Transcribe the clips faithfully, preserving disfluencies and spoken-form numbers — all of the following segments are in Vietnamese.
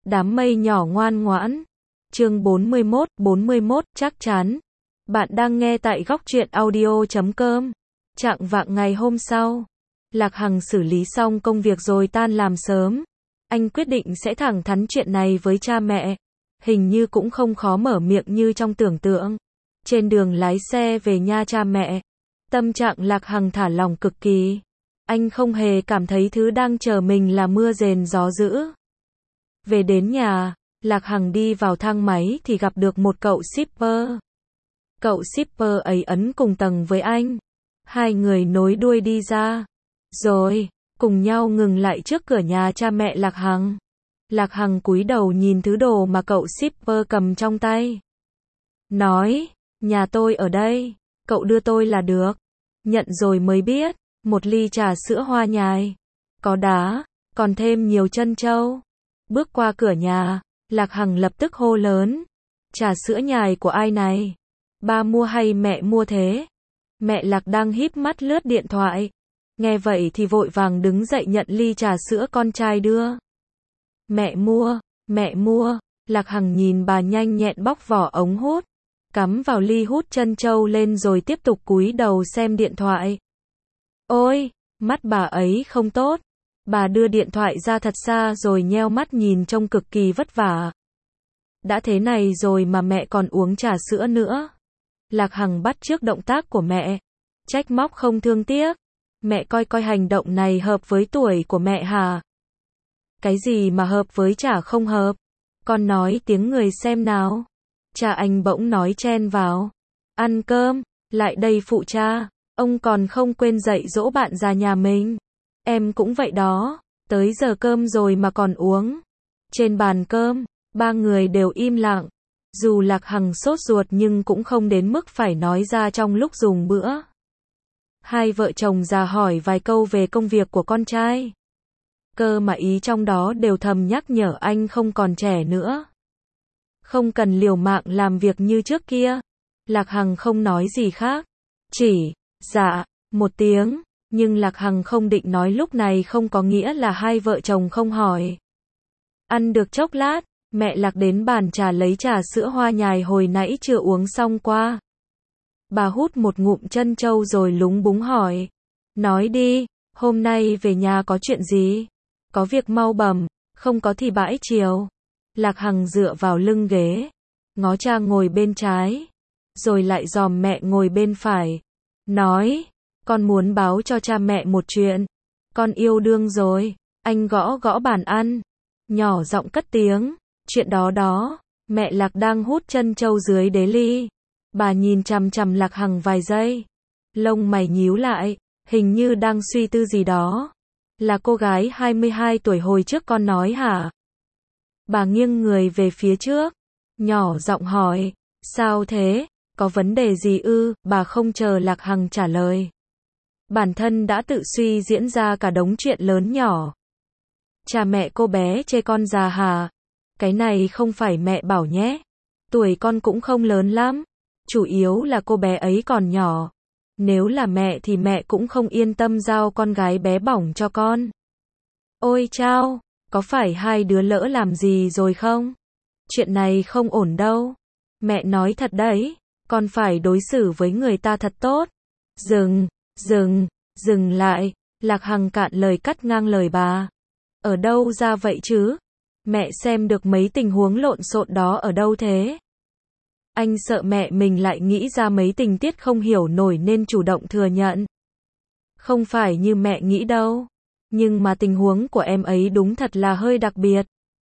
Đám mây nhỏ ngoan ngoãn. Chương bốn mươi mốt, bốn mươi mốt, chắc chắn. Bạn đang nghe tại góc truyện audio chấm com. Chạng vạng ngày hôm sau, Lạc Hằng xử lý xong công việc rồi tan làm sớm. Anh quyết định sẽ thẳng thắn chuyện này với cha mẹ. Hình như cũng không khó mở miệng như trong tưởng tượng. Trên đường lái xe về nhà cha mẹ, tâm trạng Lạc Hằng thả lỏng cực kỳ. Anh không hề cảm thấy thứ đang chờ mình là mưa rền gió dữ. Về đến nhà, Lạc Hằng đi vào thang máy thì gặp được một cậu shipper. Cậu shipper ấy ấn cùng tầng với anh. Hai người nối đuôi đi ra. Rồi, cùng nhau ngừng lại trước cửa nhà cha mẹ Lạc Hằng. Lạc Hằng cúi đầu nhìn thứ đồ mà cậu shipper cầm trong tay. Nói, nhà tôi ở đây, cậu đưa tôi là được. Nhận rồi mới biết, một ly trà sữa hoa nhài. Có đá, còn thêm nhiều trân châu. Bước qua cửa nhà, Lạc Hằng lập tức hô lớn. Trà sữa nhài của ai này? Ba mua hay mẹ mua thế? Mẹ Lạc đang híp mắt lướt điện thoại. Nghe vậy thì vội vàng đứng dậy nhận ly trà sữa con trai đưa. Mẹ mua, mẹ mua. Lạc Hằng nhìn bà nhanh nhẹn bóc vỏ ống hút, cắm vào ly hút trân châu lên rồi tiếp tục cúi đầu xem điện thoại. Ôi, mắt bà ấy không tốt. Bà đưa điện thoại ra thật xa rồi nheo mắt nhìn trông cực kỳ vất vả. Đã thế này rồi mà mẹ còn uống trà sữa nữa. Lạc Hằng bắt chước động tác của mẹ, trách móc không thương tiếc. Mẹ coi coi hành động này hợp với tuổi của mẹ hả? Cái gì mà hợp với chả không hợp? Con nói tiếng người xem nào. Cha anh bỗng nói chen vào. Ăn cơm, lại đây phụ cha. Ông còn không quên dạy dỗ bạn già nhà mình. Em cũng vậy đó, tới giờ cơm rồi mà còn uống. Trên bàn cơm, ba người đều im lặng. Dù Lạc Hằng sốt ruột nhưng cũng không đến mức phải nói ra trong lúc dùng bữa. Hai vợ chồng già hỏi vài câu về công việc của con trai. Cơ mà ý trong đó đều thầm nhắc nhở anh không còn trẻ nữa. Không cần liều mạng làm việc như trước kia. Lạc Hằng không nói gì khác. Chỉ, dạ, một tiếng. Nhưng Lạc Hằng không định nói lúc này không có nghĩa là hai vợ chồng không hỏi. Ăn được chốc lát, mẹ Lạc đến bàn trà lấy trà sữa hoa nhài hồi nãy chưa uống xong qua. Bà hút một ngụm trân châu rồi lúng búng hỏi. Nói đi, hôm nay về nhà có chuyện gì? Có việc mau bẩm, không có thì bãi chiều. Lạc Hằng dựa vào lưng ghế, ngó cha ngồi bên trái, rồi lại dòm mẹ ngồi bên phải. Nói, con muốn báo cho cha mẹ một chuyện. Con yêu đương rồi. Anh gõ gõ bàn ăn, nhỏ giọng cất tiếng. Chuyện đó đó. Mẹ Lạc đang hút trân châu dưới đế ly. Bà nhìn chằm chằm Lạc Hằng vài giây. Lông mày nhíu lại, hình như đang suy tư gì đó. Là cô gái hai mươi hai tuổi hồi trước con nói hả? Bà nghiêng người về phía trước, nhỏ giọng hỏi. Sao thế? Có vấn đề gì ư? Bà không chờ Lạc Hằng trả lời. Bản thân đã tự suy diễn ra cả đống chuyện lớn nhỏ. Cha mẹ cô bé chê con già hả? Cái này không phải mẹ bảo nhé. Tuổi con cũng không lớn lắm. Chủ yếu là cô bé ấy còn nhỏ. Nếu là mẹ thì mẹ cũng không yên tâm giao con gái bé bỏng cho con. Ôi chao, có phải hai đứa lỡ làm gì rồi không? Chuyện này không ổn đâu. Mẹ nói thật đấy, con phải đối xử với người ta thật tốt. Dừng, dừng, dừng lại. Lạc Hằng cạn lời cắt ngang lời bà. Ở đâu ra vậy chứ? Mẹ xem được mấy tình huống lộn xộn đó ở đâu thế? Anh sợ mẹ mình lại nghĩ ra mấy tình tiết không hiểu nổi nên chủ động thừa nhận. Không phải như mẹ nghĩ đâu. Nhưng mà tình huống của em ấy đúng thật là hơi đặc biệt.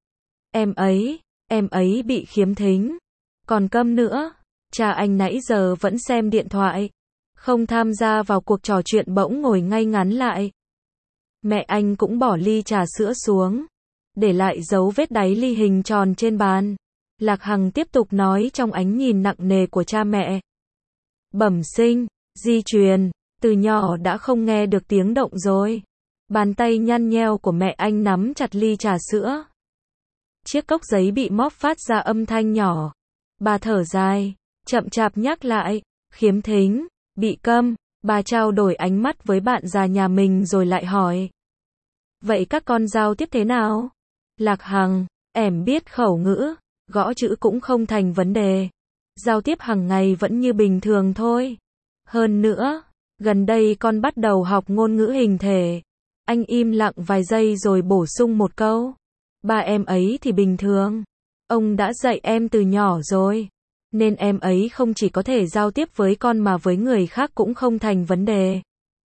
Em ấy, em ấy bị khiếm thính. Còn câm nữa. Cha anh nãy giờ vẫn xem điện thoại, không tham gia vào cuộc trò chuyện bỗng ngồi ngay ngắn lại. Mẹ anh cũng bỏ ly trà sữa xuống, để lại dấu vết đáy ly hình tròn trên bàn. Lạc Hằng tiếp tục nói trong ánh nhìn nặng nề của cha mẹ. Bẩm sinh, di truyền, từ nhỏ đã không nghe được tiếng động rồi. Bàn tay nhăn nheo của mẹ anh nắm chặt ly trà sữa. Chiếc cốc giấy bị móp phát ra âm thanh nhỏ. Bà thở dài, chậm chạp nhắc lại, khiếm thính, bị câm. Bà trao đổi ánh mắt với bạn già nhà mình rồi lại hỏi. Vậy các con giao tiếp thế nào? Lạc Hằng, Em biết khẩu ngữ, gõ chữ cũng không thành vấn đề. Giao tiếp hàng ngày vẫn như bình thường thôi. Hơn nữa, gần đây con bắt đầu học ngôn ngữ hình thể. Anh im lặng vài giây rồi bổ sung một câu. Ba em ấy thì bình thường. Ông đã dạy em từ nhỏ rồi. Nên em ấy không chỉ có thể giao tiếp với con mà với người khác cũng không thành vấn đề.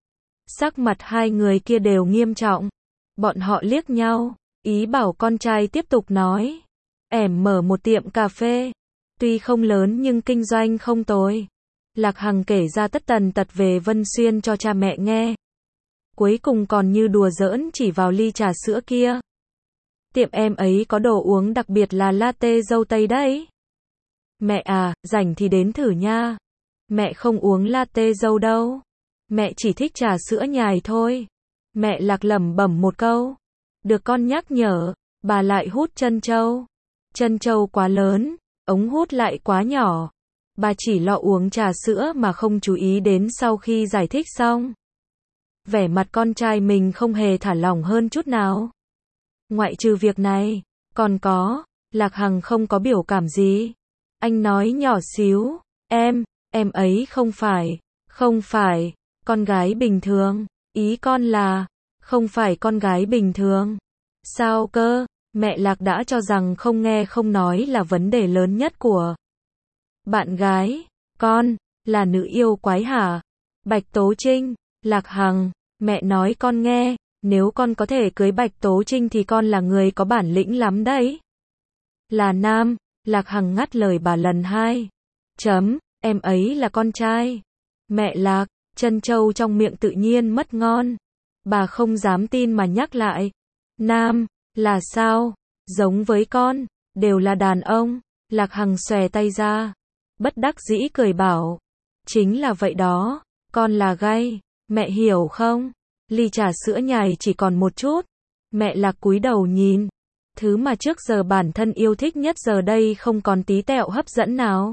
Sắc mặt hai người kia đều nghiêm trọng. Bọn họ liếc nhau, ý bảo con trai tiếp tục nói. Em mở một tiệm cà phê. Tuy không lớn nhưng kinh doanh không tồi. Lạc Hằng kể ra tất tần tật về Vân Xuyên cho cha mẹ nghe. Cuối cùng còn như đùa giỡn chỉ vào ly trà sữa kia. Tiệm em ấy có đồ uống đặc biệt là latte dâu tây đấy. Mẹ à, rảnh thì đến thử nha. Mẹ không uống latte dâu đâu. Mẹ chỉ thích trà sữa nhài thôi. Mẹ Lạc lẩm bẩm một câu. Được con nhắc nhở, bà lại hút chân châu. Chân châu quá lớn, ống hút lại quá nhỏ. Bà chỉ lo uống trà sữa mà không chú ý đến sau khi giải thích xong. Vẻ mặt con trai mình không hề thả lỏng hơn chút nào. Ngoại trừ việc này, còn có, Lạc Hằng không có biểu cảm gì. Anh nói nhỏ xíu, em, em ấy không phải, không phải, con gái bình thường, ý con là, không phải con gái bình thường. Sao cơ, mẹ Lạc đã cho rằng không nghe không nói là vấn đề lớn nhất của bạn gái, con, là nữ yêu quái hả? Bạch Tố Trinh, Lạc Hằng, mẹ nói con nghe, nếu con có thể cưới Bạch Tố Trinh thì con là người có bản lĩnh lắm đấy. Là nam, Lạc Hằng ngắt lời bà lần hai. Chấm, em ấy là con trai. Mẹ Lạc, chân châu trong miệng tự nhiên mất ngon. Bà không dám tin mà nhắc lại. Nam, là sao? Giống với con, đều là đàn ông. Lạc Hằng xòe tay ra. Bất đắc dĩ cười bảo. Chính là vậy đó, con là gay, mẹ hiểu không? Ly trà sữa nhài chỉ còn một chút. Mẹ Lạc cúi đầu nhìn. Thứ mà trước giờ bản thân yêu thích nhất giờ đây không còn tí tẹo hấp dẫn nào.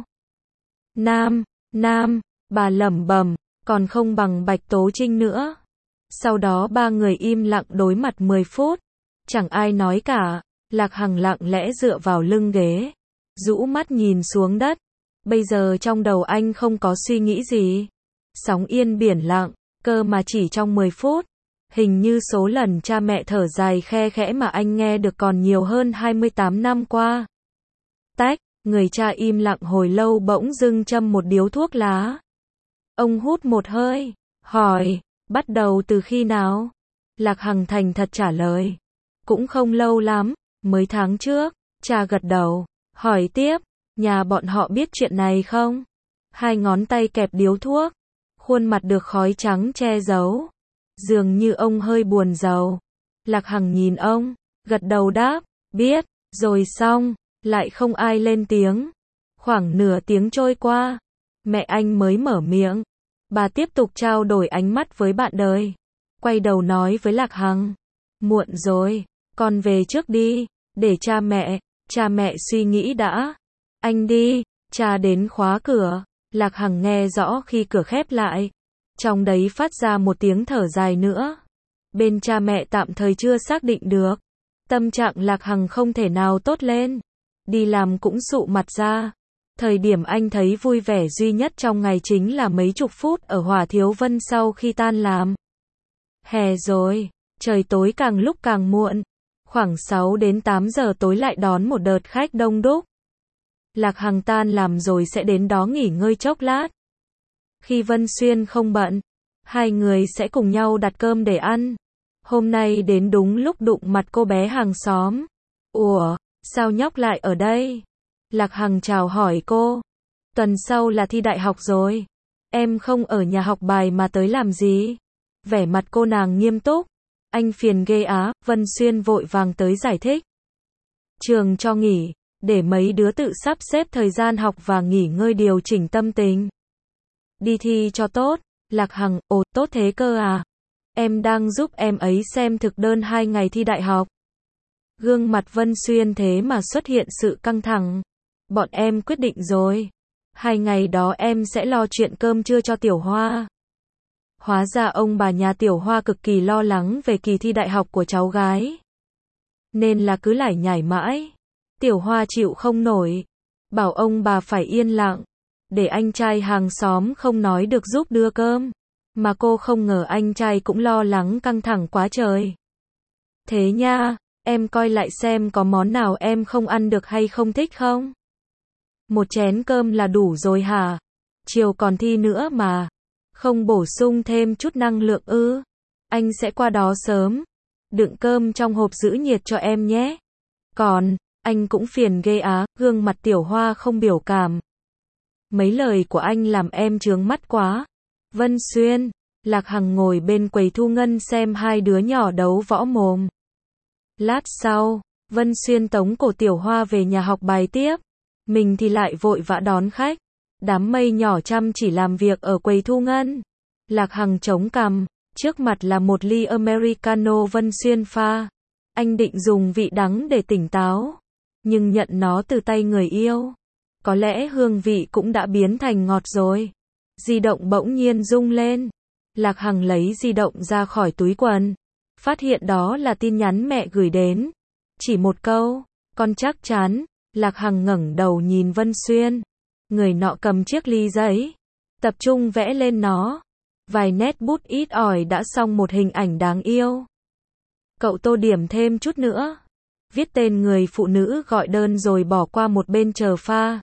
Nam, nam, bà lẩm bẩm, còn không bằng Bạch Tố Trinh nữa. Sau đó ba người im lặng đối mặt mười phút. Chẳng ai nói cả. Lạc Hằng lặng lẽ dựa vào lưng ghế. Rũ mắt nhìn xuống đất. Bây giờ trong đầu anh không có suy nghĩ gì. Sóng yên biển lặng, cơ mà chỉ trong mười phút. Hình như số lần cha mẹ thở dài khe khẽ mà anh nghe được còn nhiều hơn hai mươi tám năm qua. Tách, người cha im lặng hồi lâu bỗng dưng châm một điếu thuốc lá. Ông hút một hơi, hỏi, bắt đầu từ khi nào? Lạc Hằng thành thật trả lời. Cũng không lâu lắm, mới tháng trước. Cha gật đầu, hỏi tiếp, nhà bọn họ biết chuyện này không? Hai ngón tay kẹp điếu thuốc, khuôn mặt được khói trắng che giấu. Dường như ông hơi buồn rầu. Lạc Hằng nhìn ông, gật đầu đáp, biết, rồi xong, lại không ai lên tiếng. Khoảng nửa tiếng trôi qua, mẹ anh mới mở miệng. Bà tiếp tục trao đổi ánh mắt với bạn đời. Quay đầu nói với Lạc Hằng, muộn rồi, con về trước đi, để cha mẹ, cha mẹ suy nghĩ đã. Anh đi, cha đến khóa cửa. Lạc Hằng nghe rõ khi cửa khép lại. Trong đấy phát ra một tiếng thở dài nữa. Bên cha mẹ tạm thời chưa xác định được. Tâm trạng Lạc Hằng không thể nào tốt lên. Đi làm cũng sụ mặt ra. Thời điểm anh thấy vui vẻ duy nhất trong ngày chính là mấy chục phút ở Hỏa Thiếu Vân sau khi tan làm. Hè rồi, trời tối càng lúc càng muộn. Khoảng sáu đến tám giờ tối lại đón một đợt khách đông đúc. Lạc Hằng tan làm rồi sẽ đến đó nghỉ ngơi chốc lát. Khi Vân Xuyên không bận, hai người sẽ cùng nhau đặt cơm để ăn. Hôm nay đến đúng lúc đụng mặt cô bé hàng xóm. Ủa, sao nhóc lại ở đây? Lạc Hằng chào hỏi cô. Tuần sau là thi đại học rồi. Em không ở nhà học bài mà tới làm gì? Vẻ mặt cô nàng nghiêm túc. Anh phiền ghê á, Vân Xuyên vội vàng tới giải thích. Trường cho nghỉ, để mấy đứa tự sắp xếp thời gian học và nghỉ ngơi điều chỉnh tâm tình. Đi thi cho tốt. Lạc Hằng, ồ, tốt thế cơ à? Em đang giúp em ấy xem thực đơn hai ngày thi đại học. Gương mặt Vân Xuyên thế mà xuất hiện sự căng thẳng. Bọn em quyết định rồi. Hai ngày đó em sẽ lo chuyện cơm trưa cho Tiểu Hoa. Hóa ra ông bà nhà Tiểu Hoa cực kỳ lo lắng về kỳ thi đại học của cháu gái. Nên là cứ lải nhải mãi. Tiểu Hoa chịu không nổi, bảo ông bà phải yên lặng, để anh trai hàng xóm không nói được giúp đưa cơm. Mà cô không ngờ anh trai cũng lo lắng căng thẳng quá trời. Thế nha, em coi lại xem có món nào em không ăn được hay không thích không? Một chén cơm là đủ rồi hả? Chiều còn thi nữa mà. Không bổ sung thêm chút năng lượng ư? Anh sẽ qua đó sớm. Đựng cơm trong hộp giữ nhiệt cho em nhé. Còn, anh cũng phiền ghê á, gương mặt Tiểu Hoa không biểu cảm. Mấy lời của anh làm em chướng mắt quá. Vân Xuyên, Lạc Hằng ngồi bên quầy thu ngân xem hai đứa nhỏ đấu võ mồm. Lát sau, Vân Xuyên tống cổ Tiểu Hoa về nhà học bài tiếp. Mình thì lại vội vã đón khách. Đám mây nhỏ chăm chỉ làm việc ở quầy thu ngân. Lạc Hằng chống cằm, trước mặt là một ly Americano Vân Xuyên pha. Anh định dùng vị đắng để tỉnh táo, nhưng nhận nó từ tay người yêu. Có lẽ hương vị cũng đã biến thành ngọt rồi. Di động bỗng nhiên rung lên. Lạc Hằng lấy di động ra khỏi túi quần. Phát hiện đó là tin nhắn mẹ gửi đến. Chỉ một câu, con chắc chắn. Lạc Hằng ngẩng đầu nhìn Vân Xuyên. Người nọ cầm chiếc ly giấy, tập trung vẽ lên nó. Vài nét bút ít ỏi đã xong một hình ảnh đáng yêu. Cậu tô điểm thêm chút nữa. Viết tên người phụ nữ gọi đơn rồi bỏ qua một bên chờ pha.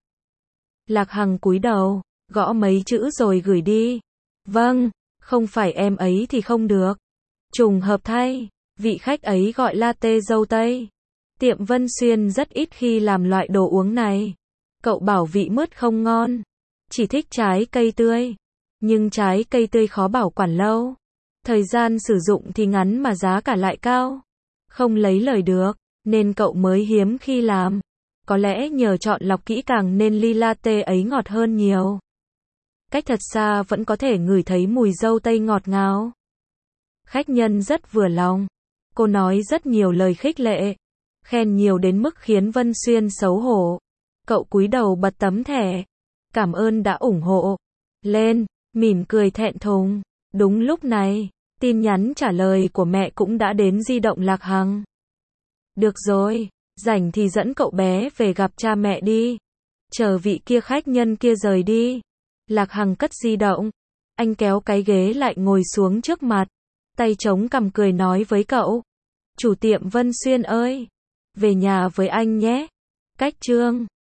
Lạc Hằng cúi đầu, gõ mấy chữ rồi gửi đi. Vâng, không phải em ấy thì không được. Trùng hợp thay, vị khách ấy gọi latte dâu tây. Tiệm Vân Xuyên rất ít khi làm loại đồ uống này. Cậu bảo vị mướt không ngon. Chỉ thích trái cây tươi. Nhưng trái cây tươi khó bảo quản lâu. Thời gian sử dụng thì ngắn mà giá cả lại cao. Không lấy lời được, nên cậu mới hiếm khi làm. Có lẽ nhờ chọn lọc kỹ càng nên ly latte ấy ngọt hơn nhiều. Cách thật xa vẫn có thể ngửi thấy mùi dâu tây ngọt ngào. Khách nhân rất vừa lòng. Cô nói rất nhiều lời khích lệ. Khen nhiều đến mức khiến Vân Xuyên xấu hổ. Cậu cúi đầu bật tấm thẻ. Cảm ơn đã ủng hộ. Lên, mỉm cười thẹn thùng. Đúng lúc này, tin nhắn trả lời của mẹ cũng đã đến di động Lạc Hằng. Được rồi, rảnh thì dẫn cậu bé về gặp cha mẹ đi. Chờ vị kia khách nhân kia rời đi. Lạc Hằng cất di động. Anh kéo cái ghế lại ngồi xuống trước mặt. Tay chống cằm cười nói với cậu. Chủ tiệm Vân Xuyên ơi, về nhà với anh nhé. Cách chương